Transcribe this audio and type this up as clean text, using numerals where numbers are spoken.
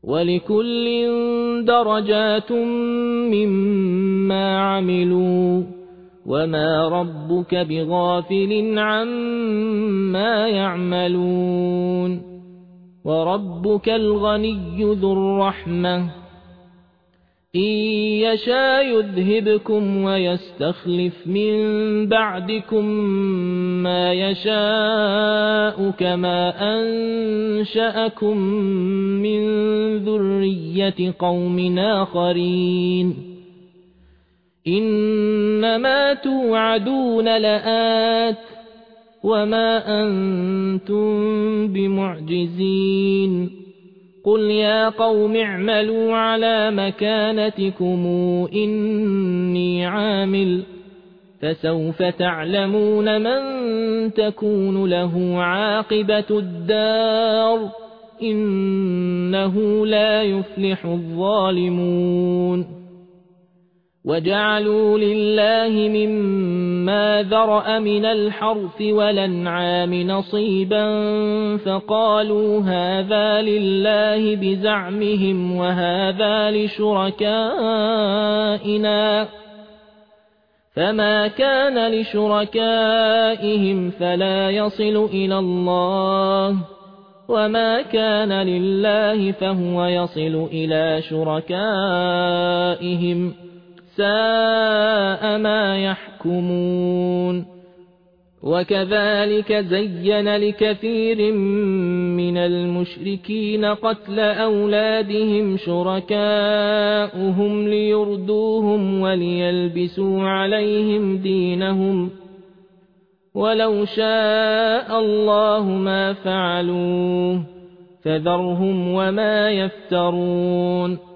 ولكل درجات مما عملوا وما ربك بغافل عما يعملون وربك الغني ذو الرحمة إن يشاء يذهبكم ويستخلف من بعدكم ما يشاء كما أنشأكم من ذرية قوم آخرين إنما توعدون لآت وما أنتم بمعجزين قل يا قوم اعملوا على مكانتكم إني عامل فسوف تعلمون من تكون له عاقبة الدار إنه لا يفلح الظالمون وجعلوا لله مما ذرأ من الحرث والأنعام نصيبا فقالوا هذا لله بزعمهم وهذا لشركائنا فما كان لشركائهم فلا يصل إلى الله وما كان لله فهو يصل إلى شركائهم ساء ما يحكمون وكذلك زين لكثير من المشركين قتل أولادهم شركاؤهم ليردوهم وليلبسوا عليهم دينهم ولو شاء الله ما فعلوه فذرهم وما يفترون